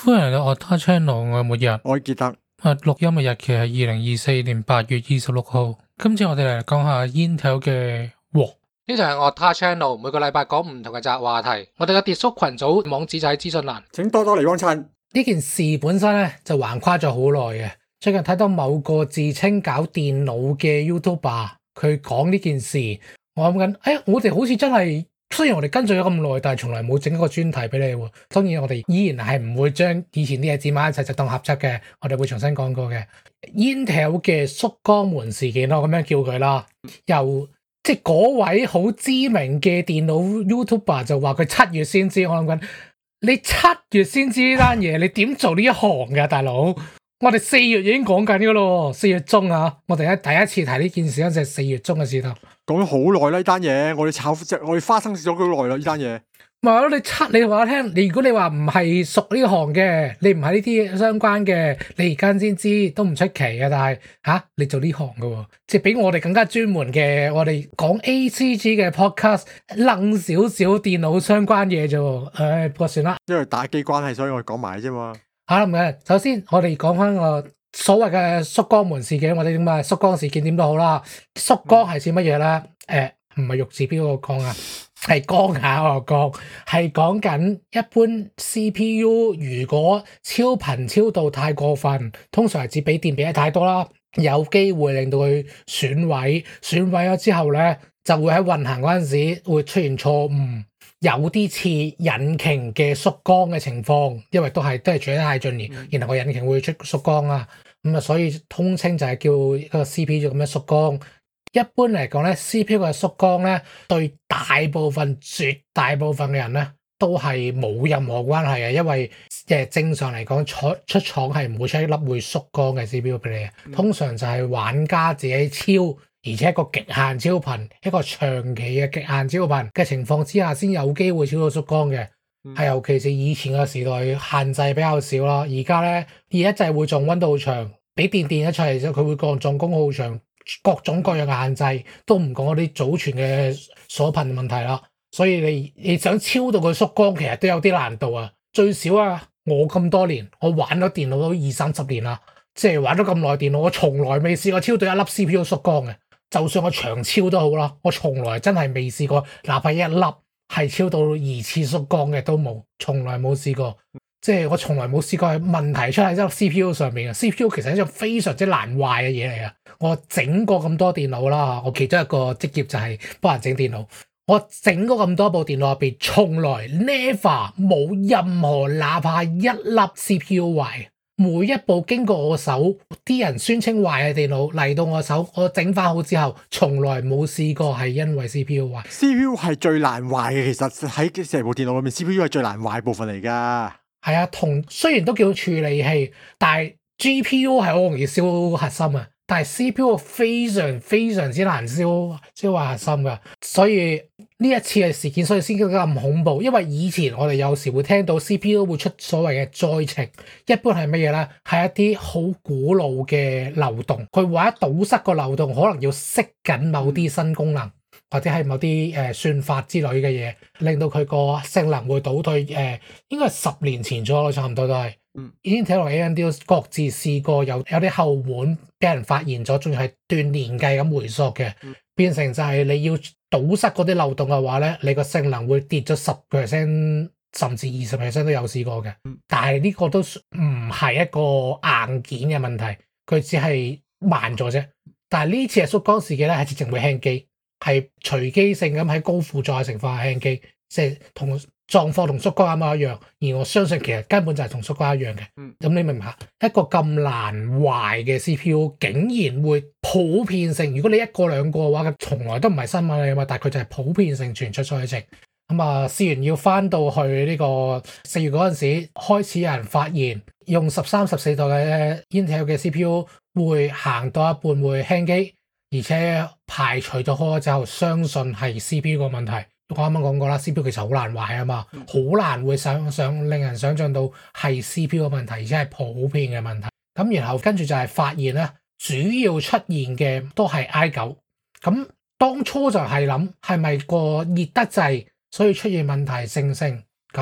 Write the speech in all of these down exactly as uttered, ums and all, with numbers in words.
歡迎嚟到 Otta Channel，我係末日， 我記得啊錄音嘅日期係二零二四年八月二十六號。今次我哋嚟講下 Intel 嘅鑊。呢就係 Otta Channel，每個禮拜講唔同嘅雜話題。我哋嘅 Discord 群組網址就喺資訊欄。 請多多嚟幫襯。 呢件事本身咧就橫跨咗好耐嘅。最近睇到某個自稱搞電腦嘅 YouTuber，佢講呢件事，我諗緊，誒，我哋好似真係。雖然我哋跟咗咁耐，但係從來冇整一個專題俾你喎。當然我哋依然係唔會將以前啲嘢剪埋一齊就當合輯嘅，我哋會重新講過嘅。Intel 嘅縮光門事件，我咁樣叫佢啦。由即係嗰位好知名嘅電腦 YouTuber 就話佢七月先知，我諗緊你七月先知呢單嘢，你點做呢一行㗎，大佬？我哋四月已經講緊㗎咯，四月中啊，我哋第一次提呢件事嗰陣係四月中嘅時候。 講咗好耐啦呢單嘢，我哋炒即係我哋花生咗好耐啦呢單嘢。 唔係咯，你七你話我聽，你如果你話唔係熟呢行嘅，你唔係呢啲相關嘅，你而家先知都唔出奇嘅。但係吓、啊、你做呢行嘅喎，即係比我哋更加專門嘅，我哋講 A C G 嘅 podcast，愣少少電腦相關嘢啫。唉、哎，不過算啦， 因為打機關係，所以我哋講埋啫嘛。 吓唔嘅，首先我哋講翻個所謂嘅縮光門事件，或者點啊縮光事件點都好啦。縮光係指乜嘢咧？誒、呃，唔係玉字邊個光啊？係光下個光，係講緊一般 C P U 如果超頻超到太過分，通常係指俾電俾得太多啦，有機會令到佢損毀，損毀咗之後咧，就會喺運行嗰陣時會出現錯誤，有啲似引擎嘅縮光嘅情況，因為都係都係處得太盡然，然後個引擎會出縮光啊，咁啊，所以通稱就係叫一個 C P U 咁樣縮光。一般嚟講咧 ，C P U 嘅縮光咧，對大部分、絕大部分嘅人咧，都係冇任何關係嘅，因為誒正常嚟講，出出廠係唔會出一粒會縮光嘅 C P U 俾你嘅，嗯、通常就係玩家自己超，而且一個極限超頻，一個長期嘅極限超頻嘅情況之下，先有機會超到縮光嘅。係、嗯、尤其是以前嘅時代，限制比較少啦。而家咧，而家就係會撞溫度長，俾電電一出嚟之後，佢會降撞功耗長。各種各樣嘅限制都唔講嗰啲祖傳嘅鎖頻問題啦，所以你你想超到佢縮光，其實都有啲難度啊。最少啊，我咁多年，我玩咗電腦都二三十年啦，即係玩咗咁耐電腦，我從來未試過超到一粒 C P U 縮光嘅。就算我長超都好啦，我從來真係未試過，哪怕一粒係超到二次縮光嘅都冇，從來冇試過。即係我從來冇試過係問題出喺一粒 C P U 上面嘅。C P U 其實係一種非常之難壞嘅嘢嚟嘅。我整過咁多電腦啦，我其中一個職業就係幫人整電腦。我整過咁多部電腦入邊，從來 never 冇任何哪怕一粒 C P U 壞。每一部經過我手，啲人宣稱壞嘅電腦嚟到我手，我整翻好之後，從來冇試過係因為 C P U 壞。 C P U 係最難壞嘅，其實喺成部電腦裏面 ，C P U 係最難壞部分嚟噶。 係啊，同雖然都叫處理器，但係 G P U 係好容易燒核心啊，但係 C P U 非常非常之難燒燒壞核心噶，所以呢一次嘅事件，所以先叫咁恐怖。因為以前我哋有時會聽到 C P U 會出所謂嘅災情，一般係乜嘢咧？係一啲好古老嘅漏洞，佢為咗堵塞個漏洞，可能要熄緊某啲新功能。或者係某啲誒、呃、算法之類嘅嘢，令到佢個性能會倒退。誒、呃，應該係十年前咗咯，差唔多都係。嗯，已經睇落 A M D 各自試過有有啲後門俾人發現咗，仲要係斷年計咁回溯嘅，嗯、變成就係你要堵塞嗰啲漏洞嘅話咧，你個性能會跌咗十 percent 甚至二十 percent 都有試過嘅。嗯、但係呢個都唔係一個硬件嘅問題，佢只係慢咗啫。但係呢次嘅縮光事件咧，係直情會輕機。係隨機性咁喺高負載嘅情況下輕機，即係同狀況同縮光啱啱一樣。而我相信其實根本就係同縮光一樣嘅。咁、嗯、你明唔明？一個咁難壞嘅 C P U 竟然會普遍性，如果你一個兩個嘅話，佢從來都唔係新聞嚟嘛。但係佢就係普遍性傳出災情。咁啊，試完要翻到去呢個四月嗰陣時，開始有人發現用十三、十四代嘅 Intel 嘅 C P U 會行到一半會輕機。而且排除咗開之後，相信係 C P U 個問題。我啱啱講過啦 ，C P U 其實好難壞啊嘛，好難會想想令人想象到係 C P U 個問題，而且係普遍嘅問題。咁然後跟住就係發現咧，主要出現嘅都係 I 九。咁當初就係諗係咪個熱得滯，所以出現問題性性咁咧？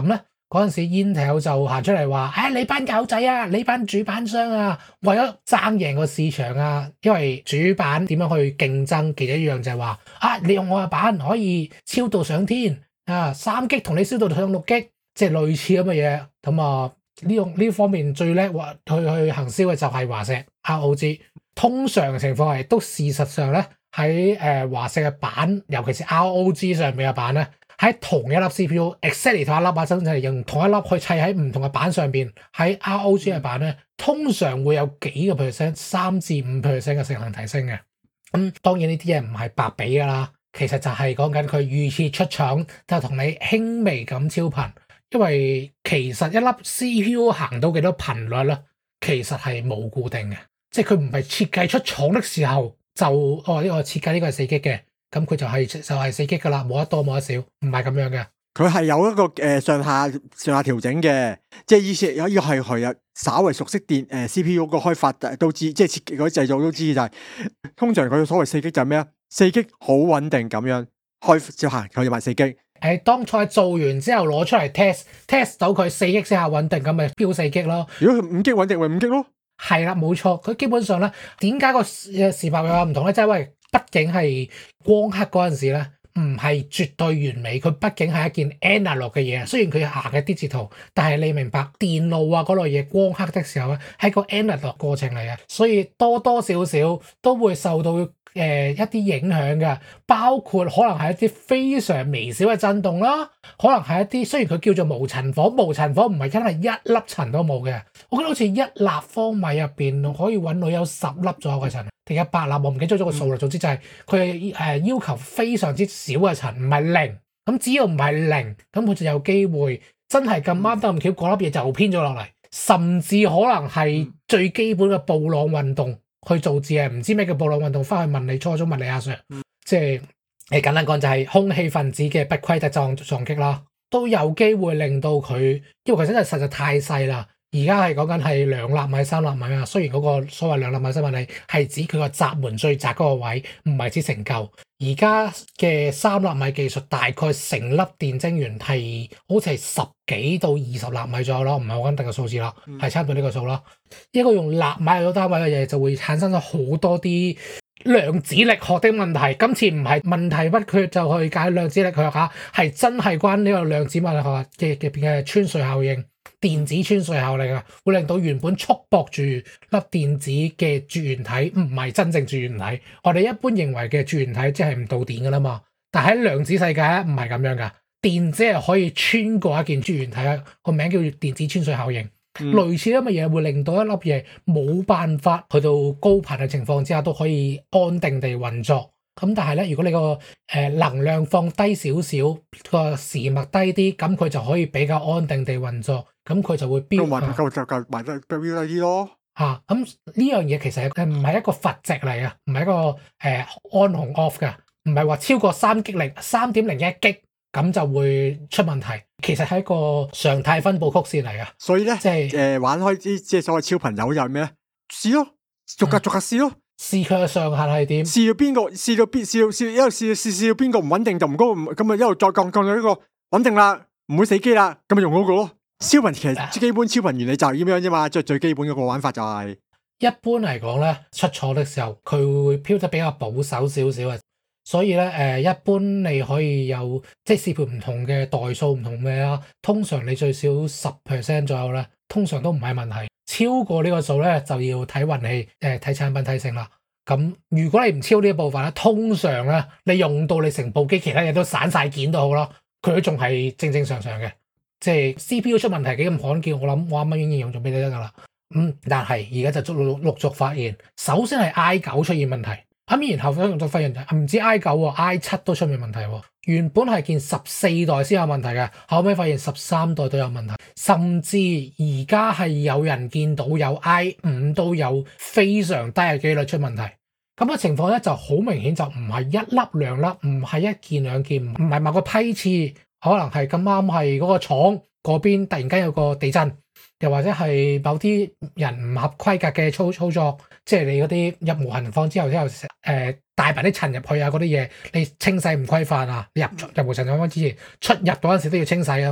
嗰陣時 Intel 就行出嚟話，誒、哎、你班狗仔啊，你班主板商啊，為咗爭贏個市場啊，因為主板點樣去競爭，其中一樣就係話，啊你用我嘅板可以超度上天啊，三 G 同你燒到上六 G， 即係類似咁嘅嘢。咁啊呢種呢方面最叻話去去行銷嘅就係華碩 R O G。通常嘅情況係都事實上咧喺誒華碩嘅板，尤其是 R O G 上面嘅板咧。喺同一粒 C P U，exactly 同一粒把生就係用同一粒去砌喺唔同嘅板上邊。喺 R O G 嘅板咧，通常會有幾個 percent， 三至五 percent 嘅性能提升嘅。咁、嗯、當然呢啲嘢唔係白俾噶啦，其實就係講緊佢預設出廠就同你輕微咁超頻，因為其實一粒 C P U 行到幾多頻率咧，其實係冇固定嘅，即係佢唔係設計出廠的時候就哦呢個設計呢個係四 G 嘅。咁佢就係、是、就係四 G 噶啦，冇得多冇得少，唔係咁樣嘅。 佢係有一個誒、呃、上下上下調整嘅，即係意思有呢個係佢啊，稍為熟悉電誒、呃、C P U 個開發都知，即係設計嗰啲製造都知就係、是，通常佢所謂四 G 就係咩啊？四 G 好穩定咁樣開就行，佢就賣四 G。 誒，當初做完之後攞出嚟 test test 到佢四 G 先下穩定，咁咪標四 G 咯。 如果佢五 G 穩定，咪五 G 咯。 係啦，冇錯，佢基本上咧，點解個誒時效有唔同咧？即係喂。畢竟係光刻嗰陣時咧，唔係絕對完美。佢畢竟係一件 analog 嘅嘢，雖然佢行嘅 digital，但係你明白電路啊嗰類嘢光刻的時候咧，係個 analog 過程嚟嘅，所以多多少少都會受到誒、呃、一啲影響嘅，包括可能係一啲非常微小嘅震動啦，可能係一啲雖然佢叫做無塵火，無塵火唔係真係一粒塵都冇嘅。我覺得好似一立方米入邊可以揾到有十粒左右嘅塵。定一百粒，我唔記得咗個數啦。總之就係佢誒要求非常之少嘅塵，唔係零。咁只要唔係零，咁佢就有機會真係咁啱得咁巧，嗰粒嘢就偏咗落嚟，甚至可能係最基本嘅布朗運動去導致嘅。唔知咩叫布朗運動，翻去問你初中問你阿 Sir，即係誒簡單講就係空氣分子嘅不規則撞撞擊啦，都有機會令到佢，因為佢真係實在太細啦。而家係講緊係兩納米、三納米啊。雖然嗰個所謂兩納米、三納米係指佢個閘門最窄嗰個位，唔係指成嚿。而家嘅三納米技術大概成粒電晶圓係好似係十幾到二十納米左右咯，唔係好穩定嘅數字啦，係差唔多呢個數咯。一個用納米嚟到單位嘅嘢就會產生咗好多啲量子力學的問題。今次唔係問題不決就去解量子力學嚇，係真係關呢個量子物理學嘅嘅嘅穿隧效應。電子穿隧效應啊，會令到原本束縛住粒電子嘅絕緣體唔係真正絕緣體。我哋一般認為嘅絕緣體即係唔導電噶啦嘛，但喺量子世界咧唔係咁樣噶，電子係可以穿過一件絕緣體啊，個名叫做電子穿隧效應。嗯、類似咁嘅嘢會令到一粒嘢冇辦法去到高頻嘅情況之下都可以安定地運作。咁但係咧，如果你個誒能量放低少少，個時脈低啲，咁佢就可以比較安定地運作，咁佢就會標埋就就埋得標低啲咯。 嚇，咁呢樣嘢其實誒唔係一個閥值嚟啊，唔係一個誒 on 同 off 嘅，唔係話超過三 G 零三點零一 G 咁就會出問題。其實係一個常態分佈曲線嚟噶。 所以咧， 即係誒玩開啲即係所謂超頻友就係咩咧？試咯，逐格逐格試咯。 試佢嘅上限係點？試到邊個？試到邊？試到試，一路試試試到邊個唔穩定就唔高，咁啊一路再降降到呢個穩定啦，唔會死機啦，咁咪用嗰個咯。超頻其實基本超頻原理就係咁樣啫嘛，即係最基本嗰個玩法就係、是。 一般嚟講咧，出廠嘅時候佢會飄得比較保守少少嘅，所以咧誒、呃，一般你可以有即係試配唔同嘅代數唔同嘅啦，通常你最少十 percent 左右咧，通常都唔係問題。超過呢個數咧，就要睇運氣，誒睇產品睇性啦。咁如果你唔超呢一部分咧，通常咧你用到你成部機其他嘢都散晒件都好啦，佢都仲係正正常常嘅。即係 C P U 出問題幾咁罕見，我諗我啱啱已經應用咗俾你得噶啦。嗯，但係而家就陸陸續發現，首先係 I 九出現問題，咁然後咧就發現唔止 I 九喎 I 七都出現問題喎。原本係見十四代先有問題嘅，後尾發現十三代都有問題，甚至而家係有人見到有 I 五都有非常低嘅機率出問題。咁嘅情況咧就好明顯，就唔係一粒兩粒，唔係一件兩件，唔係某個批次，可能係咁啱係嗰個廠嗰邊突然間有個地震，又或者係某啲人唔合規格嘅操操作，即係你嗰啲入無痕房之後之後誒、呃、帶埋啲塵入去啊嗰啲嘢，你清洗唔規範啊，你入入無塵房之前出入嗰陣時都要清洗啊嘛。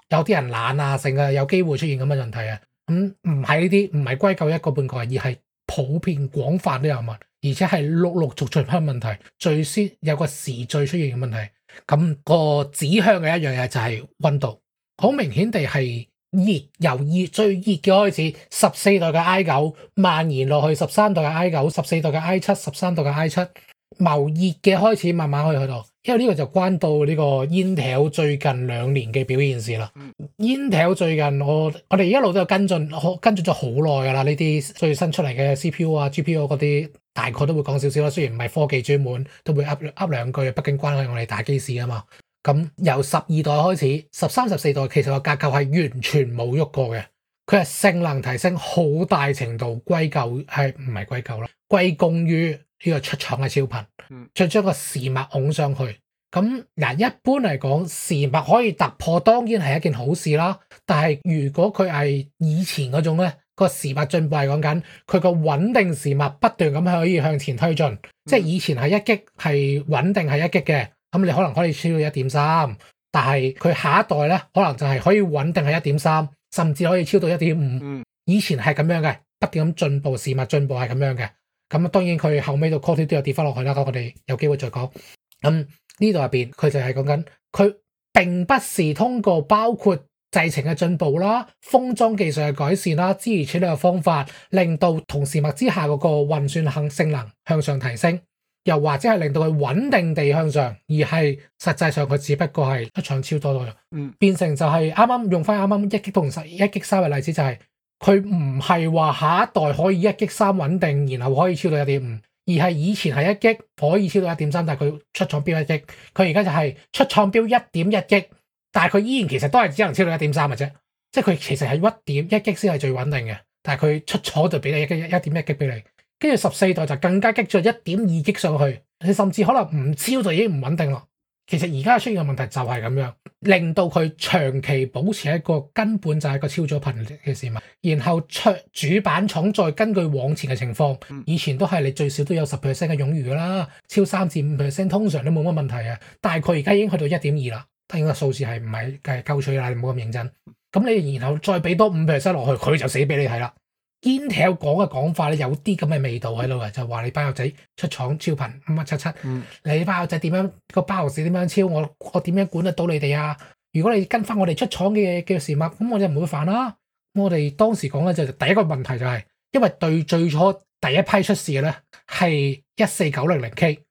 有啲人懶啊，成日有機會出現咁嘅問題啊。咁唔係呢啲，唔係歸咎一個半個人，而係普遍廣泛都有問，而且係陸陸續續出現問題，最先有個時序出現嘅問題。咁、個指向嘅一樣嘢就係溫度，好明顯地係熱，由熱最熱嘅開始，十四代嘅 I 九蔓延落去十三代嘅 I 九，十四代嘅 I 七，十三代嘅 I 七，由熱嘅開始慢慢可以去到，因為呢個就關到呢個 Intel 最近兩年嘅表現事啦。嗯、Intel 最近我我哋一路都有跟進，跟進咗好耐㗎啦。呢啲最新出嚟嘅 C P U 啊、G P U 嗰啲大概都會講少少啦。雖然唔係科技專門，都會噏噏兩句，畢竟關係我哋打機事啊嘛。咁由十二代開始，十三、十四代其實個架構係完全冇喐過嘅，佢係性能提升好大程度歸咎係唔係歸咎啦？歸功於呢個出廠嘅超頻，再將個時脈拱上去。咁嗱，一般嚟講，時脈可以突破，當然係一件好事啦。但係如果佢係以前嗰種咧，個時脈進步係講緊佢個穩定時脈不斷咁可以向前推進，嗯、即係以前係一 G 係穩定係一 G 嘅。咁你可能可以超到一點三，但係佢下一代咧，可能就係可以穩定係一點三，甚至可以超到一點五。以前係咁樣嘅，不斷咁進步，時脈進步係咁樣嘅。咁當然佢後尾到 Core 都有跌翻落去啦。咁我哋有機會再講。咁呢度入邊佢就係講緊，佢並不是通過包括製程嘅進步啦、封裝技術嘅改善啦、諸如此類嘅方法，令到同時脈之下嗰個運算性性能向上提升。又或者係令到佢穩定地向上，而係實際上佢只不過係出廠超多咗，嗯，變成就係啱啱用翻啱啱一 G 同十一 G 三嘅例子，就係佢唔係話下一代可以一 G 三穩定，然後可以超到一點五，而係以前係一 G 可以超到一點三，但係佢出廠標一 G，佢而家就係出廠標一點一 G，但係佢依然其實都係只能超到一點三嘅啫，即係佢其實係一點一 G 先係最穩定嘅，但係佢出廠就俾你一 G 一點一 G 俾你。跟住十四代就更加激咗一點二 G 上去，你甚至可能唔超就已經唔穩定咯。其實而家出現嘅問題就係咁樣，令到佢長期保持一個根本就係一個超咗頻嘅事物，然後出主板廠再根據往前嘅情況，以前都係你最少都有十 percent 嘅冗餘噶啦，超三至五 percent 通常都冇乜問題啊。但係佢而家已經去到一點二啦，當然個數字係唔係計鳩取啦，你唔好咁認真。咁你然後再俾多五 percent 落去，佢就死俾你睇啦。Intel 講嘅講法咧，有啲咁嘅味道喺度嘅，就話你班友仔出廠超頻五乜七七，嗯、你班友仔點樣個包豪士點樣超我，我點樣管得到你哋啊？如果你跟翻我哋出廠嘅嘅事物，咁我就唔會煩啦。我哋當時講嘅就第一個問題就係、是，因為對最初第一批出事嘅咧係一四九零零 K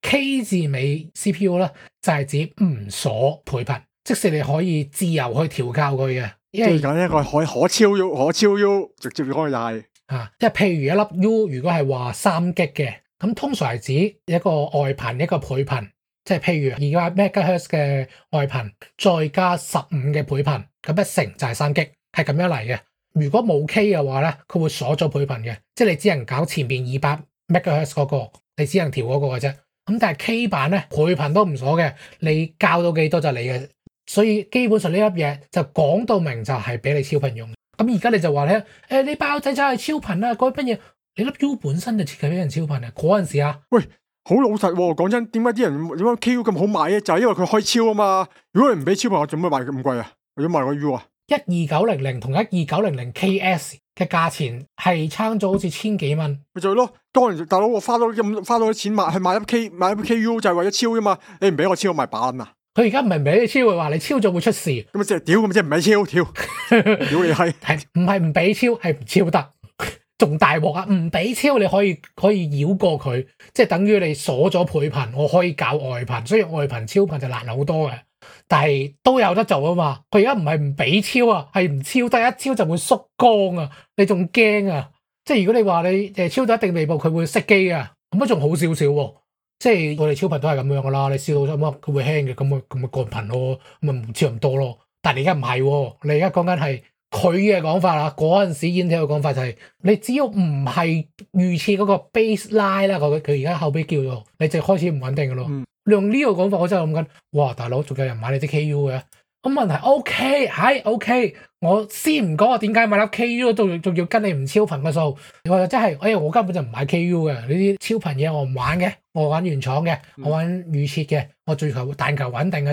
K 字尾 C P U 咧，就係、是、指唔鎖倍頻，即使你可以自由去調校佢嘅。即係講一個可可超 U 可超 U 直接講就係啊，即係譬如一粒 U 如果係話三 G 嘅，咁通常係指一個外頻一個倍頻，即係譬如而家 megahertz 嘅外頻再加十五嘅倍頻，咁一乘就係三 G，係咁樣嚟嘅。如果冇 K 嘅話咧，佢會鎖咗倍頻嘅，即係你只能搞前面二百 megahertz 嗰個，你只能調嗰個嘅啫。咁但係 K 版咧倍頻都唔鎖嘅，你校到幾多就你嘅。所以基本上呢粒嘢就講到明就係俾你超頻用。咁而家你就話咧，誒你包仔就係超頻啦，嗰乜嘢？你粒 U 本身就設計俾人超頻啊！嗰陣時啊， 喂，好老實喎、哦，講真，點解啲人點解 K U 咁好買咧？就係、是、因為佢開超啊嘛。如果你唔俾超頻，我做咩賣咁貴啊？我要賣個 U 啊？ 一二九零零同一二九零零 K S 嘅價錢係差咗好似千幾蚊。 咪就係咯，當然大佬我花多咁花多啲錢買去買粒 K 買粒 K U 就係為咗超啫嘛。你唔俾我超，我賣把撚啊！ 佢而家唔係唔俾你超，佢話你超咗會出事。 咁即係屌，咁即係唔俾超，屌屌你係係唔係唔俾超，係唔超得，仲大鑊啊！唔俾超你可以可以繞過佢，即係等於你鎖咗倍頻，我可以搞外頻，所以外頻超頻就難好多嘅。但係都有得做啊嘛。佢而家唔係唔俾超啊，係唔超得，一超就會縮光啊！你仲驚啊？即係如果你話你誒超到一定地步，佢會熄機啊，咁啊仲好少少喎。即係我哋超頻都係咁樣噶啦，你燒到咗乜佢會輕嘅，咁咪咁咪降頻咯，咁咪唔超咁多咯。但係你而家唔係喎，你而家講緊係佢嘅講法啦。嗰陣時 Intel 嘅講法就係、是，你只要唔係預設嗰個 baseline 啦，佢佢而家後尾叫做，你就開始唔穩定嘅咯。嗯、你用呢個講法，我真係諗緊，哇大佬仲有人買你啲 K U 嘅？咁問題 OK 係 OK，我先唔講我點解買粒 K U 都仲要跟你唔超頻嘅數，你話真係，哎呀我根本就唔買 K U 嘅，呢啲超頻嘢我唔玩嘅，我玩原廠嘅，我玩預設嘅，我追求但求穩定嘅啫。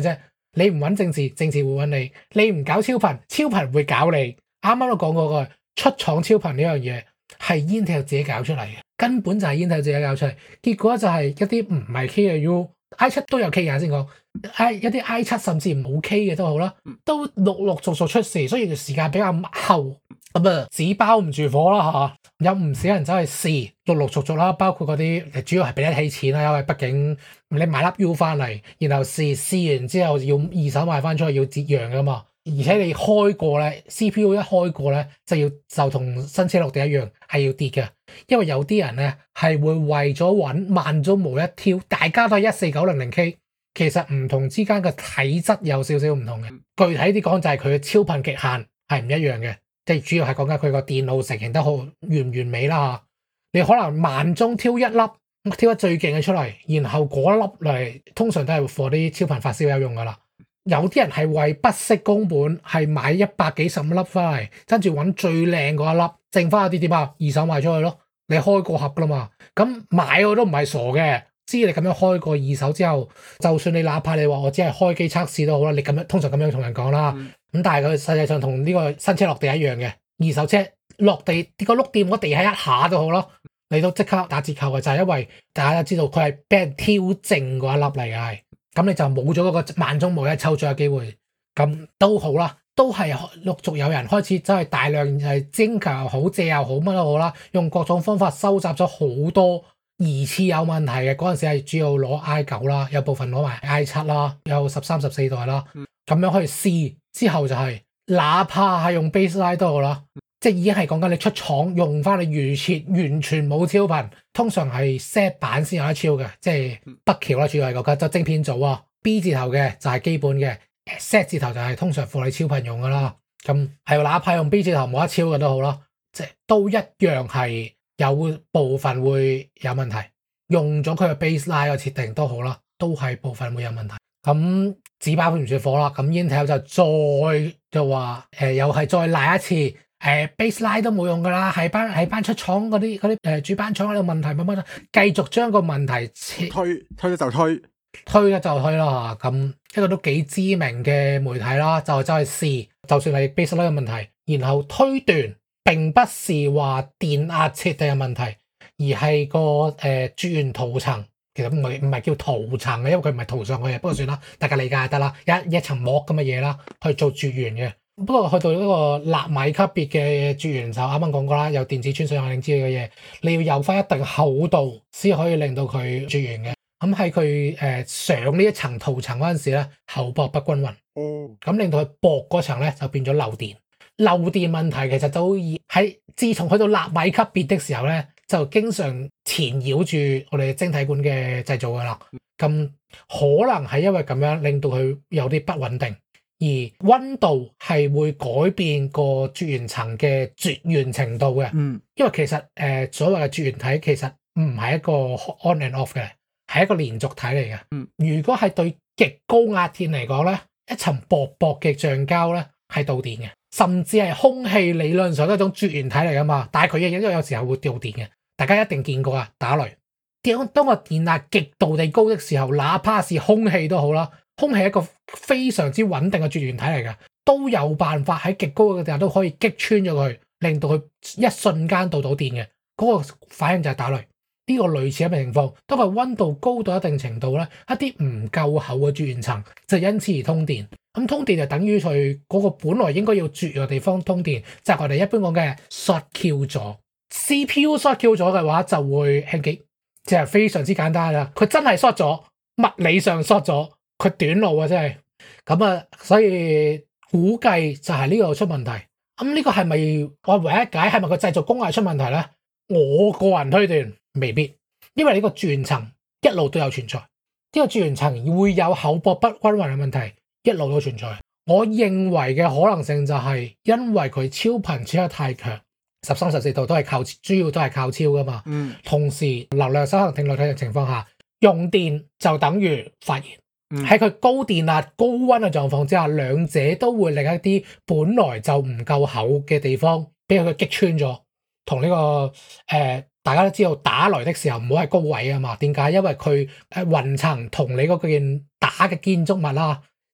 你唔揾政治，政治會揾你；你唔搞超頻，超頻會搞你。啱啱都講過個出廠超頻呢樣嘢係 Intel 自己搞出嚟嘅，根本就係 Intel 自己搞出嚟。結果就係一啲唔係 K 嘅 U。I 七都有 K 嘅先講，I 一啲 I 七甚至冇 K 嘅都好啦，都陸陸續續出事，雖然時間比較後，咁啊紙包唔住火啦嚇，有唔少人走去試，陸陸續續啦，包括嗰啲主要係俾得起錢啦，因為畢竟你買粒 U 翻嚟，然後試試完之後要二手賣翻出去要折讓噶嘛，而且你開過咧 C P U 一開過咧就要就同新車落地一樣係要跌嘅。因為有啲人咧係會為咗揾慢中無一挑，大家都係一四九零零 K， 其實唔同之間嘅體質有少少唔同嘅。具體啲講就係佢嘅超頻極限係唔一樣嘅，即係主要係講緊佢個電路成型得好完唔完美啦嚇。你可能慢中挑一粒，挑得最勁嘅出嚟，然後嗰粒嚟通常都係 for 啲超頻發燒友用噶啦。有啲人係為不惜工本係買一百幾十粒翻嚟，跟住揾最靚嗰一粒，剩翻嗰啲點啊？二手賣出去咯。你開過盒噶啦嘛，咁買我都唔係傻嘅，知你咁樣開過二手之後，就算你哪怕你話我只係開機測試都好啦，你咁樣通常咁樣同人講啦，咁、嗯、但係佢實際上同呢個新車落地一樣嘅，二手車落地跌個碌掂嗰地下一下都好咯，你都即刻打折扣嘅，就係、是、因為大家都知道佢係俾人挑正嗰一粒嚟嘅，係咁你就冇咗嗰個萬中無一抽獎嘅機會，咁都好啦。都係陸續有人開始真係大量係徵求又好借又好乜都好啦，用各種方法收集咗好多疑似有問題嘅。嗰陣時係主要攞 I 九啦，有部分攞埋 I 七啦，有十三十四代啦，咁樣去試之後就係、是，哪怕係用 baseline 都好啦，即係已經係講緊你出廠用翻你預設完全冇超頻，通常係 set 版先有得超嘅，即係北橋啦，主要係嗰個就晶片組啊 B 字頭嘅就係基本嘅。Z 字頭就係通常貨你超頻用噶啦，咁係哪怕用 B 字頭冇得超嘅都好啦，即係都一樣係有部分會有問題，用咗佢嘅 baseline 嘅設定都好啦，都係部分會有問題。咁紙包唔住火啦，咁 Intel 就再就話誒、呃、又係再賴一次誒、呃、baseline 都冇用噶啦，係班係班出廠嗰啲嗰啲誒主板廠有問題乜乜，繼續將個問題推推咗就推。 推一就推啦嚇，咁一個都幾知名嘅媒體啦，就走去試，就算係 baseline 嘅問題，然後推斷並不是話電壓設定嘅問題，而係個誒絕緣塗層，其實唔係唔係叫塗層嘅，因為佢唔係塗上去嘅，不過算啦，大家理解就得啦，一一層膜咁嘅嘢啦，去做絕緣嘅。不過去到呢個納米級別嘅絕緣就啱啱講過啦，有電子穿水效應之類嘅嘢，你要有翻一定厚度先可以令到佢絕緣嘅。咁喺佢誒上呢一層塗層嗰陣時咧，厚薄不均勻，哦，咁令到佢薄嗰層咧就變咗漏電。漏電問題其實都喺自從去到納米級別的時候咧，就經常纏繞住我哋晶體管嘅製造噶啦。咁可能係因為咁樣令到佢有啲不穩定，而溫度係會改變個絕緣層嘅絕緣程度嘅。嗯，因為其實誒、呃、所謂嘅絕緣體其實唔係一個 on and off 嘅。係一個連續體嚟嘅。嗯，如果係對極高壓電嚟講咧，一層薄薄嘅橡膠咧係導電嘅，甚至係空氣理論上都係一種絕緣體嚟噶嘛。但係佢亦都有時候會掉電嘅，大家一定見過啊！打雷，當當個電壓極度地高的時候，哪怕是空氣都好啦，空氣係一個非常之穩定嘅絕緣體嚟嘅，都有辦法喺極高嘅地方都可以擊穿咗佢，令到佢一瞬間導到電嘅。嗰個反應就係打雷。呢個類似嘅情況，當佢溫度高到一定程度咧，一啲唔夠厚嘅絕緣層就因此而通電。咁通電就等於佢嗰個本來應該要絕嘅地方通電，就係我哋一般講嘅 short Q 咗。C P U short Q 咗嘅話就會輕機，即係非常之簡單啦。佢真係 short 咗，物理上 short 咗，佢短路啊真係。咁啊，所以估計就係呢個出問題。咁呢個係咪我唯一解係咪個製造工藝出問題咧？我個人推斷。未必，因為呢個絕緣層一路都有存在，呢個絕緣層會有厚薄不均勻嘅問題，一路都存在。我認為嘅可能性就係因為佢超頻超得太強，十三十四度都係靠主要都係靠超噶嘛。嗯，同時流量守恒定律體嘅情況下，用電就等於發熱。喺佢高電壓高溫嘅狀況之下，兩者都會令一啲本來就唔夠厚嘅地方俾佢擊穿咗，同呢、這個誒。呃大家都知道打雷的時候唔好喺高位啊嘛，點解？因為佢誒雲層同你嗰件打嘅建築物啦，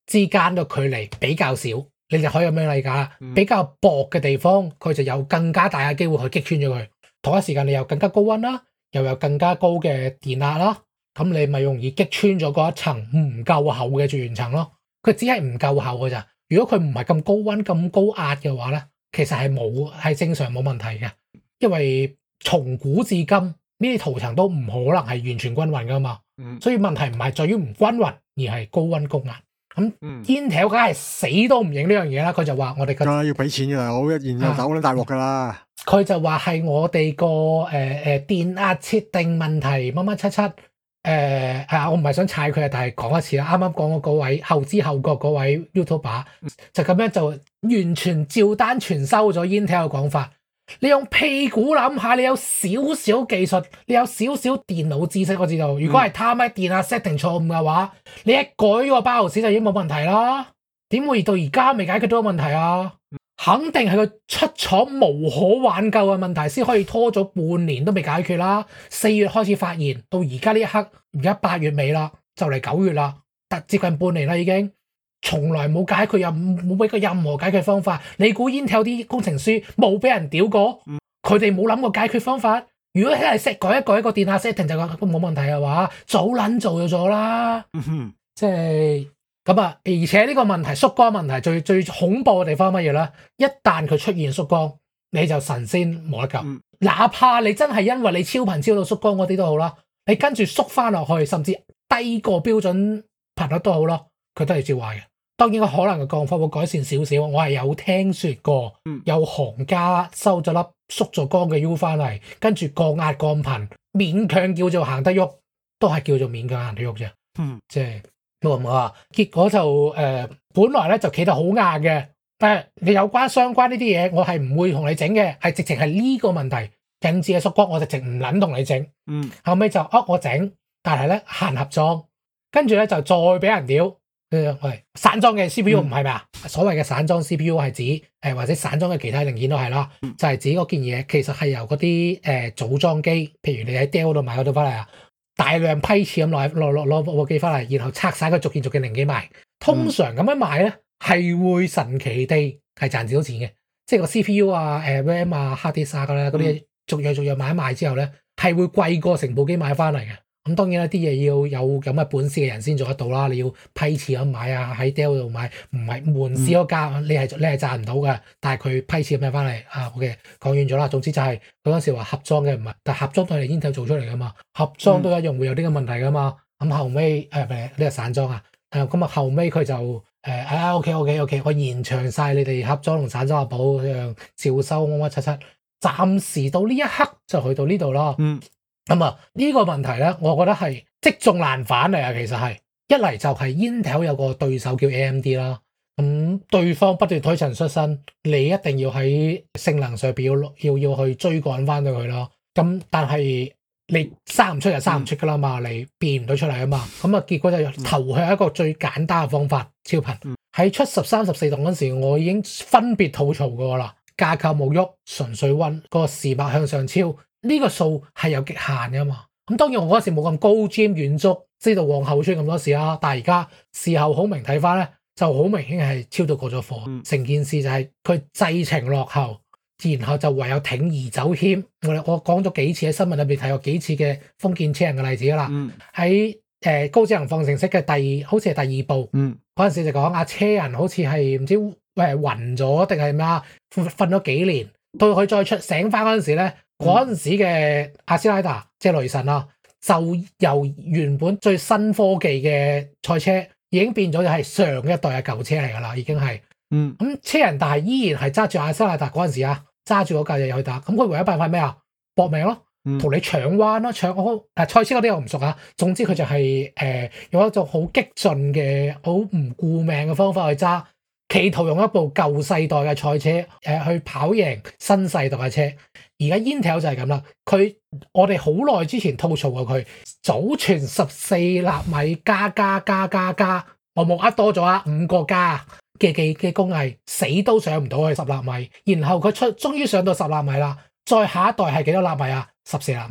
之間嘅距離比較少，你就可以咁樣理解啦。 嗯比較薄嘅地方，佢就有更加大嘅機會去擊穿咗佢。同一時間你有更加高溫啦，又有更加高嘅電壓啦，咁你咪容易擊穿咗嗰一層唔夠厚嘅絕緣層咯。佢只係唔夠厚㗎咋。如果佢唔係咁高溫咁高壓嘅話咧，其實係冇係正常冇問題嘅，因為從古至今呢啲塗層都唔可能係完全均勻噶嘛。 嗯所以問題唔係在於唔均勻，而係高溫高壓。咁嗯 Intel 梗係死都唔認呢樣嘢啦，佢就話我哋個梗係要俾錢嘅大佬，一然又走撚大鑊㗎啦。 佢就話係我哋個誒誒電壓設定問題乜乜七七誒啊！我唔係想踩佢啊，但係講一次啦。啱啱講嗰位後知後覺嗰位 YouTuber 就咁樣就完全照單全收咗 Intel 嘅講法。你用屁股諗下，你有少少技術，你有少少電腦知識，我知道。如果係貪喺電壓 setting 錯誤嘅話，你一改個 BIOS 就已經冇問題啦。點會到而家未解決到個問題啊？肯定係佢出廠無可挽救嘅問題，先可以拖咗半年都未解決啦。四月開始發現，到而家呢一刻，而家八月尾啦，就嚟九月啦，達接近半年啦已經。從來冇解決，又冇俾過任何解決方法。你估 Intel 啲工程師冇俾人屌過？佢哋冇諗過解決方法。如果係 set 改一改一個電壓 setting 就冇問題嘅話，早撚做就咗啦。 嗯哼， 即係咁啊！而且呢個問題縮光問題最最恐怖嘅地方係乜嘢咧？一旦佢出現縮光，你就神仙冇得救。 嗯、 哪怕你真係因為你超頻超到縮光嗰啲都好啦，你跟住縮翻落去，甚至低過標準頻率都好咯，佢都係照壞嘅。當然，個可能嘅降幅會改善少少。我係有聽說過，有行家收咗粒縮咗光嘅 U 翻嚟，跟住降壓降頻，勉強叫做行得喐，都係叫做勉強行得喐啫。 嗯， 即係冇冇啊？結果就誒、呃，本來咧就企得好硬嘅，但係你有關相關呢啲嘢，我係唔會同你整嘅，係直情係呢個問題引致嘅縮光，我直情唔撚同你整。 嗯， 後尾就哦我整，但係咧限盒裝，跟住咧就再俾人屌。喂，散裝嘅 C P U 唔係咪啊？所謂嘅散裝 C P U 係指誒、呃、或者散裝嘅其他零件都係啦， 嗯、 就係指嗰件嘢其實係由嗰啲誒組裝機，譬如你喺 Dell 度買嗰度翻嚟啊，大量批次咁攞攞攞攞部機翻嚟，然後拆晒佢逐件逐件零件賣。通常咁樣賣咧係會神奇地係賺少錢嘅，即係個 C P U 啊、誒 RAM 啊、hard disk 啊嗰啲嘢逐樣逐樣買一賣之後咧，係會貴過成部機買翻嚟嘅。咁當然啦，啲嘢要有咁嘅本事嘅人先做得到啦。你要批次咁買啊，喺 Dell 度買，唔係門市嗰價，你係你係賺唔到嘅。但係佢批次咁買翻嚟啊，OK，講完咗啦。總之就係佢嗰時話盒裝嘅唔係，但係盒裝都係 Intel 做出嚟噶嘛，盒裝都一樣會有啲咁問題噶嘛。咁、嗯、後尾誒呢個散裝啊，誒咁啊後尾佢就誒啊 OK OK OK，我延長晒你哋盒裝同散裝嘅保養，照收乜乜七七，暫時到呢一刻就去到呢度咯。 嗯。 咁啊，呢個問題咧，我覺得係積重難返嚟啊！其實係一嚟就係 Intel 有個對手叫 A M D 啦，咁對方不斷推陳出新，你一定要喺性能上邊要要要去追趕翻到佢咯。咁但係你生唔出就生唔出噶啦嘛，嗯、你變唔到出嚟啊嘛。咁啊，結果就投向一個最簡單嘅方法，超頻。喺、嗯、出十三十四檔嗰時，我已經分別吐槽過啦，架構冇喐，純粹溫，個時脈向上超。呢個數係有極限㗎嘛，咁當然我嗰時冇咁高瞻遠矚，知道往後出咁多事啦。但係而家事後好明睇翻咧，就好明顯係超到過咗火。成、嗯、件事就係佢製程落後，然後就唯有鋌而走險。我我講咗幾次喺新聞裏邊睇過幾次嘅封建車人嘅例子啦。喺誒、嗯呃、高智能方程式嘅第二，好似係第二部，嗰、嗯、陣時就講阿車人好似係唔知誒暈咗定係咩啊，瞓咗幾年，到佢再出醒翻嗰陣時咧。嗰陣時嘅阿斯拉達即係雷神啊，就由原本最新科技嘅賽車，已經變咗係上一代嘅舊車嚟噶啦，已經係。嗯。咁車人但係依然係揸住阿斯拉達嗰陣時啊，揸住嗰架嘢去打。咁佢唯一辦法咩啊？搏命咯，同你搶彎咯，搶我誒賽車嗰啲我唔熟啊。總之佢就係、是、誒、呃、用一種好激進嘅、好唔顧命嘅方法去揸，企圖用一部舊世代嘅賽車誒、呃、去跑贏新世代嘅車。而家 Intel 就係咁啦，佢我哋好耐之前吐槽過佢，祖傳十四納米加加加加加，我冇呃多咗啊，五個加嘅嘅嘅工藝，死都上唔到去十納米，然後佢出終於上到十納米啦，再下一代係幾多納米啊？十四納米，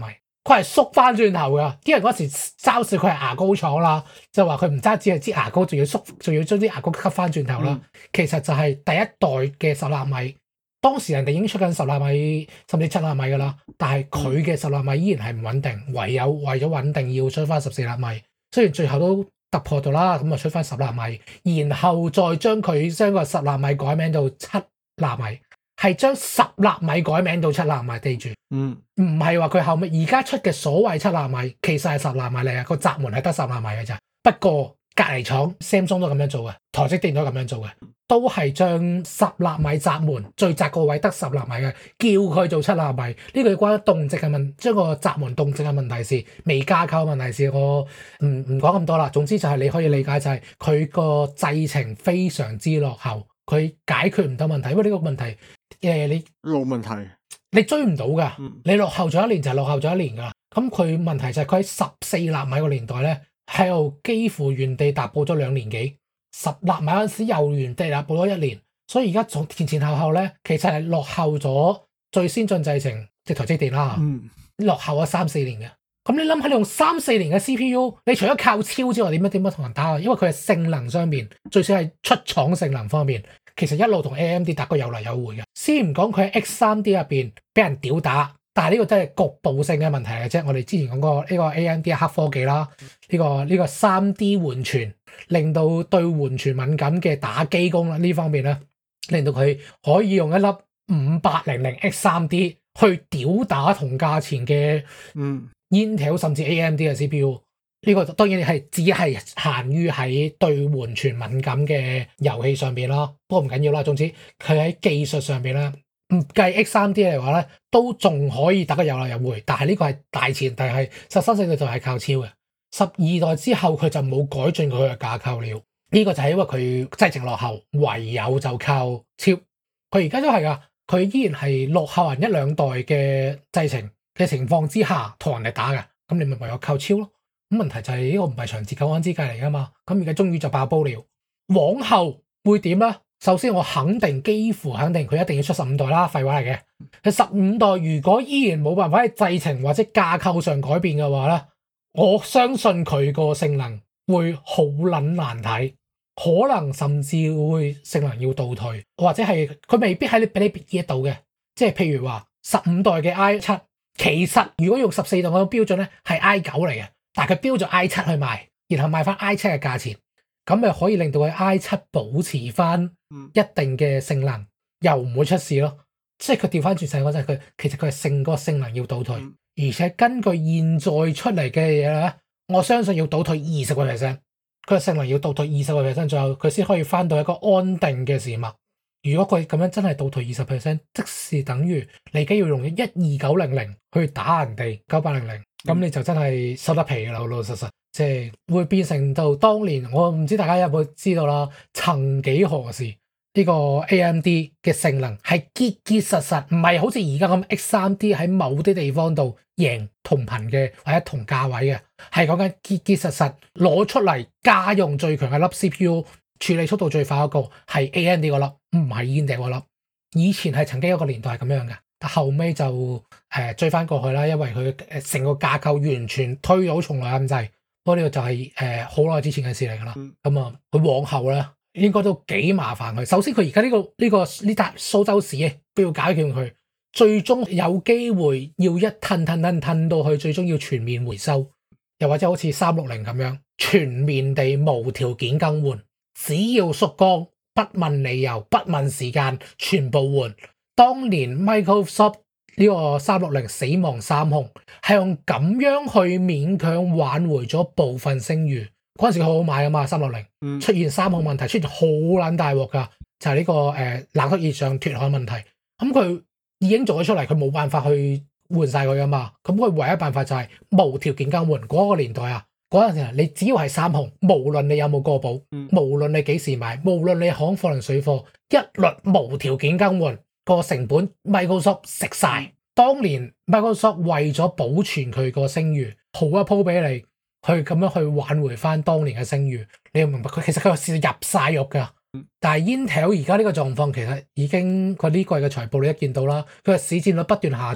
佢係縮翻轉頭噶。啲人嗰時嘲笑佢係牙膏廠啦，就話佢唔單止係支牙膏，仲要縮，仲要將啲牙膏吸翻轉頭啦。嗯、其實就係第一代嘅十納米，當時人哋已經出緊十納米甚至七納米噶啦，但係佢嘅十納米依然係唔穩定，唯有為咗穩定要出翻十四納米。雖然最後都突破到啦，咁啊出翻十納米，然後再將佢將個十納米改名到七納米。係將十納米改名到七納米，記住，嗯，唔係話佢後尾而家出嘅所謂七納米，其實係十納米嚟啊！個閘門係得十納米嘅咋。不過隔離廠 Samsung 都咁樣做嘅，台積電都咁樣做嘅，都係將十納米閘門最窄個位得十納米嘅，叫佢做七納米。呢個要關動值嘅問，將個閘門動值嘅問題是未架構問題是，我唔唔講咁多啦。總之就係你可以理解就係佢個製程非常之落後，佢解決唔到問題，因為呢個問題。誒，你老問題， 你追唔到噶， 嗯、 你落後咗一年就係落後咗一年噶。咁佢問題就係佢喺十四納米個年代咧，喺度幾乎原地踏步咗兩年幾。十納米嗰陣時又原地踏步咗一年，所以而家從前前後後咧，其實係落後咗最先進製程，即係台積電啦， 嗯、 落後咗三四年嘅。咁你諗下，你用三四年嘅 C P U，你除咗靠超之外，點樣點樣同人打啊？因為佢係性能上面，最少係出廠性能方面。其實一路同 A M D 打過有來有回嘅，先唔講佢喺 X 三 D 入邊俾人屌打，但係呢個都係局部性嘅問題嚟嘅啫。我哋之前講過呢個 A M D 黑科技啦，呢、這個呢、這個三 D 緩存，令到對緩存敏感嘅打機工啦呢方面咧，令到佢可以用一粒五八零零 X 三 D 去屌打同價錢嘅嗯 Intel 甚至 A M D 嘅 C P U。呢個當然係只係限於喺對緩存敏感嘅遊戲上邊咯，不過唔緊要啦。總之佢喺技術上邊咧，唔計 X 三 D 嚟話咧，都仲可以得個有來有回。但係呢個係大前提係十三世代就係靠超嘅，十二代之後佢就冇改進佢嘅架構了。呢、這個就係因為佢製程落後，唯有就靠超。佢而家都係噶，佢依然係落後人一兩代嘅製程嘅情況之下同人哋打嘅，咁你咪唯有靠超咯。咁問題就係呢個唔係長治久安之計嚟噶嘛，咁而家終於就爆煲了。往後會點咧？首先我肯定，幾乎肯定佢一定要出十五代啦，廢話嚟嘅。佢十五代如果依然冇辦法喺製程或者架構上改變嘅話咧，我相信佢個性能會好撚難睇，可能甚至會性能要倒退，或者係佢未必喺你俾你別嘢到嘅。即係譬如話十五代嘅 I 七，其實如果用十四代嗰個標準咧，係 I 九嚟嘅。但係佢標咗 I 七去賣，然後賣翻 I 七嘅價錢，咁咪可以令到佢 I 七保持翻一定嘅性能，嗯、又唔會出事咯。即係佢調翻轉成嗰陣，佢其實佢係性個性能要倒退，嗯、而且根據現在出嚟嘅嘢咧，我相信要倒退二十個 percent，佢嘅性能要倒退二十個 percent 左右，佢先可以翻到一個安定嘅時脈。如果佢咁樣真係倒退二十 percent，即是等於你而家要用一二九零零去打人哋九八零零。咁你就真係收得皮嘅啦，老老實實，即係會變成到當年，我唔知大家有冇知道啦。曾幾何時呢個 A M D 嘅性能係結結實實，唔係好似而家咁 X 三 D 喺某啲地方度贏同頻嘅或者同價位嘅，係講緊結結實實攞出嚟家用最強嘅粒 C P U， 處理速度最快嗰個係 A M D 嗰粒，唔係 Intel 嗰粒。以前係曾經有個年代係咁樣嘅。後尾就誒、呃、追翻過去啦，因為佢誒成個架構完全推倒重來咁滯。不過呢個就係誒好耐之前嘅事嚟噶啦。咁啊、嗯，佢往後咧應該都幾麻煩佢。首先佢而家呢個呢、呢個呢笪蘇州市嘅都要解決佢，最終有機會要一褪褪褪褪到去，最終要全面回收，又或者好似三六零咁樣全面地無條件更換，只要縮光，不問理由，不問時間，全部換。當年 Microsoft 呢個三六零死亡三雄係用咁樣去勉強挽回咗部分聲譽，嗰陣時好好買啊嘛，三六零出現三項問題，出現好撚大鑊噶，就係、是、呢、這個誒、呃、冷卻熱脹脫焊問題。咁佢已經做咗出嚟，佢冇辦法去換晒佢噶嘛，咁佢唯一辦法就係無條件更換。嗰、那個年代啊，嗰陣時你只要係三雄，無論你有冇過保，嗯、無論你幾時買，無論你行貨定水貨，一律無條件更換。個成本 Microsoft 食晒，當年 Microsoft 為咗保存佢個聲譽，好一鋪俾你去咁樣去挽回翻當年嘅聲譽。你要明白佢其實佢係入晒肉噶，但係 Intel 而家呢個狀況其實已經佢呢季嘅財報你一見到啦，佢嘅市佔率不斷下調，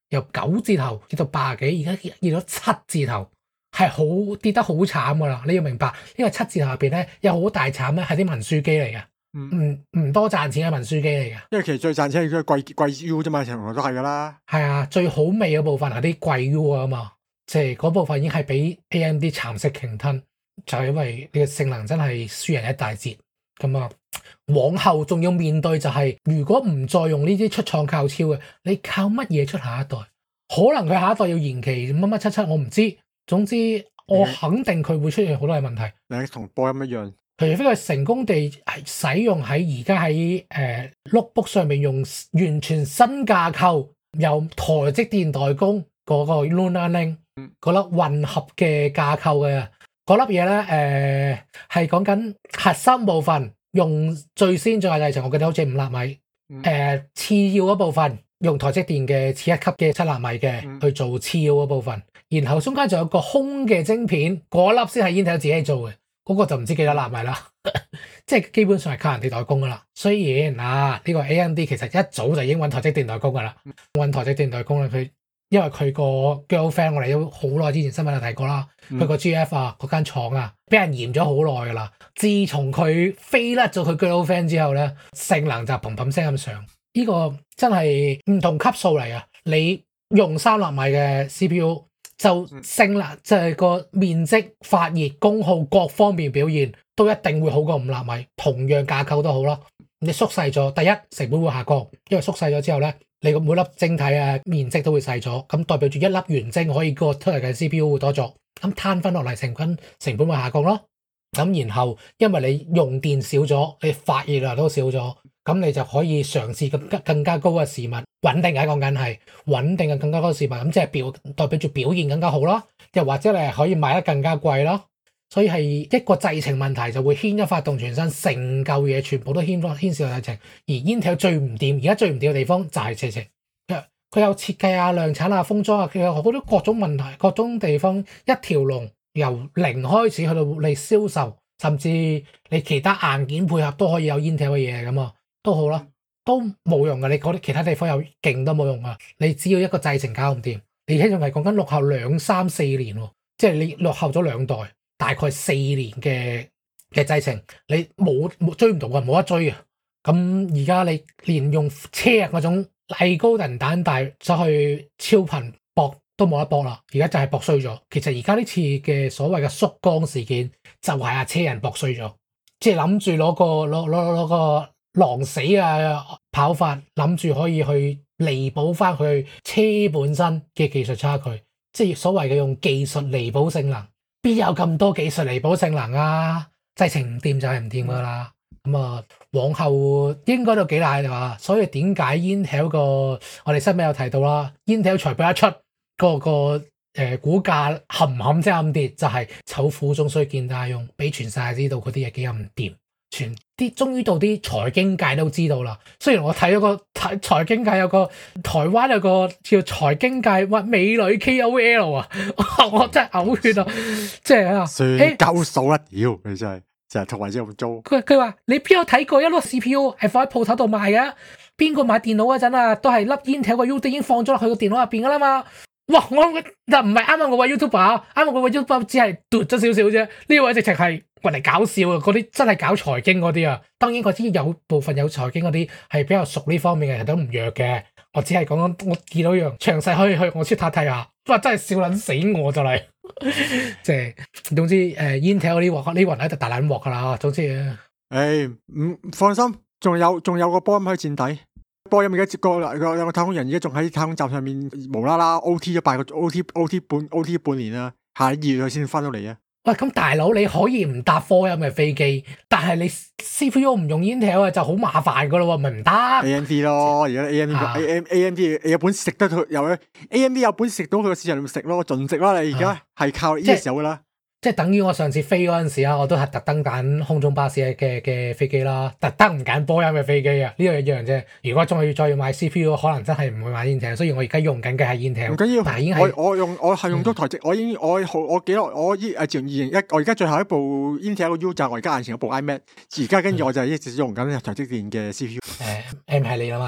由九字頭跌到八十幾，而家跌到七字頭，係好跌得好慘噶啦。你要明白，因為七字頭入邊咧有好大慘咧，係啲文書機嚟嘅，唔唔多賺錢嘅文書機嚟嘅。 因為其實最賺錢係貴貴 U 啫嘛，成個都係噶啦。 係啊，最好味嘅部分係啲貴 U 啊嘛，即係嗰部分已經係俾 A M D 蠶食鯨吞，就係因為你嘅性能真係輸人一大截。咁啊，往後仲要面對就係、是，如果唔再用呢啲出廠靠超嘅，你靠乜嘢出下一代？可能佢下一代要延期乜乜七七，我唔知。總之我肯定佢會出現好多嘅問題。 你同波音一樣，除非佢成功地使用喺而家喺誒 notebook 上面用完全新架構，由台積電代工嗰個 Lunar Link 嗰粒混合嘅架構嘅。嗰粒嘢咧，誒係講緊核心部分用最先進嘅製程，我記得好似五納米。誒、 嗯呃、次要嗰部分用台積電嘅次一級嘅七納米嘅、嗯、去做次要嗰部分，然後中間仲有個空嘅晶片，嗰粒先係 Intel 自己做嘅，嗰、那個就唔知幾多納米啦。即係基本上係靠人哋代工噶啦。雖然啊，呢、這個 A M D 其實一早就已經揾台積電代工噶啦，揾台積電代工啦，佢。因為佢個 girlfriend 我哋都好耐之前新聞就提過啦，佢個 G F 啊嗰間廠啊，俾人嫌咗好耐噶啦。自從佢飛甩咗佢 girlfriend 之後咧，性能就砰砰聲咁上。呢、這個真係唔同級數嚟啊！你用三納米嘅 C P U 就性能即係個面積、發熱、功耗各方面表現都一定會好過五納米，同樣架構都好啦。你縮細咗，第一成本會下降，因為縮細咗之後咧。你個每粒晶體啊面積都會細咗，咁代表住一粒原晶可以個出嚟嘅 C P U 會多咗，咁攤分落嚟成均成本會下降咯。咁然後因為你用電少咗，你發熱量都少咗，咁你就可以嘗試更更加高嘅事物，穩定嘅講緊係穩定嘅更加高嘅事物，咁即係表代表住表現更加好咯。又或者你係可以賣得更加貴咯。所以係一個製程問題就會牽一發動全身，成嚿嘢全部都牽牽涉到製程。而 Intel 最唔掂，而家最唔掂嘅地方就係製程。佢有設計啊、量產啊、封裝啊，佢有好多各種問題，各種地方一條龍由零開始去到你銷售，甚至你其他硬件配合都可以有 Intel 嘅嘢咁啊，都好啦，都冇用㗎。你嗰啲其他地方有勁都冇用㗎。你只要一個製程搞唔掂，你而家仲係講緊落後兩三四年喎，即係你落後咗兩代。大概四年嘅嘅製程，你冇冇追唔到嘅，冇得追嘅。咁而家你連用車嗰種藝高人膽大走去超頻搏都冇得搏啦。而家就係搏衰咗。其實而家呢次嘅所謂嘅縮光事件，就係阿車人搏衰咗，即係諗住攞個攞攞攞個狼死啊跑法，諗住可以去彌補翻佢車本身嘅技術差距，即係所謂嘅用技術彌補性能。邊有咁多技術嚟補性能啊？製程唔掂就係唔掂噶啦。咁啊，往後應該都幾大㗎。所以點解 Intel 個我哋新聞有提到啦 ，Intel 財報一出，個個誒、呃、股價冚冚聲咁跌，就係、是、醜婦終須見大用，俾全世界知道嗰啲嘢幾咁唔掂。全啲終於到啲財經界都知道啦。雖然我睇咗個財財經界有個台灣有個叫財經界乜美女 K O L 啊，我真係嘔血啊！即係啊， 算鳩數一屌，你真係成日同埋先咁租。佢佢話你邊有睇過一粒 C P U 係放喺鋪頭度賣嘅？邊個買電腦嗰陣啊，都係粒 Intel 個 U 已經放咗落去個電腦入邊噶啦嘛。哇！我諗就唔係啱啱我位 YouTuber，啱啱我位 YouTuber 只係奪咗少少啫。呢位直情係過嚟搞笑啊！嗰啲真係搞財經嗰啲啊，當然我知有部分有財經嗰啲係比較熟呢方面嘅人都唔弱嘅。我只係講緊我見到樣詳細可以去我出塔睇下。哇！真係笑撚死我就嚟，即係總之誒 Intel 呢鑊呢鑊喺度大撚鑊噶啦。總之誒唔放心，仲有仲有個波音喺墊底。波音而家個個有個太空人而家仲喺太空站上面無啦啦 O T 咗八個 O T O T 半 O T 半年啦，下二月佢先翻到嚟啊！ 喂，咁大佬你可以唔搭科音嘅飛機，但係你 C P U 唔用 Intel 啊，就好麻煩噶咯喎，咪唔得 A M D 咯，而家 A M D A M A M D 有本事食得佢有 A M D 有本事食到佢個市場咪食咯，盡食啦！你而家係靠呢隻手噶啦。 即係等於我上次飛嗰陣時啊，我都係特登揀空中巴士嘅嘅飛機啦，特登唔揀波音嘅飛機啊，呢樣一樣啫。如果仲要再要買 C P U，可能真係唔會買 Intel。雖然我而家用緊嘅係 Intel， 唔緊要， 但係已經係我我用我係用咗台積，我已經我好我幾耐我依誒自從二零一，我而家最後一部 Intel 個 U 就係我而家眼前嗰部 iMac，而家跟住我就一直用緊台積電嘅 C P U。 誒 M 係你啦嘛。 係啊，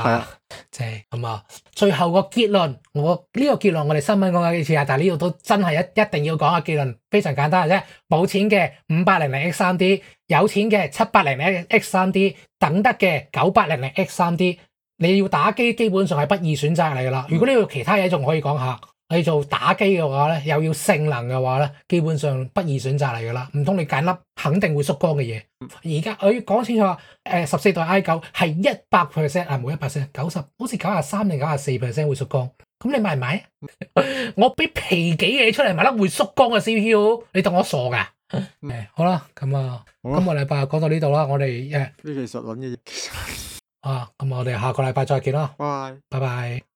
即係咁啊！最後個結論，我呢、這個結論我哋新聞講咗幾次啊，但係呢度都真係一一定要講嘅結論，非常簡單嘅啫。冇錢嘅五八零零 X 三 D，有錢嘅七八零零 X 三 D，等得嘅九八零零 X 三 D，你要打機基本上係不二選擇嚟噶啦。如果你要其他嘢仲可以講下。你做打機嘅話咧，又要性能嘅話咧，基本上不二選擇嚟噶啦。唔通你揀粒肯定會縮光嘅嘢？而家我要講清楚，誒十四代 i 九係一百 percent 啊，冇一百 percent， 九十好似九十三定九十四 percent 會縮光。咁你買唔買？我俾皮幾嘢出嚟買粒會縮光嘅 C P U， 你當我傻噶？誒、嗯，好啦，咁啊，今個禮拜講到呢度啦，我哋誒， 呢其實諗嘅嘢。 啊，咁我哋下個禮拜再見啦， 拜拜。 拜拜。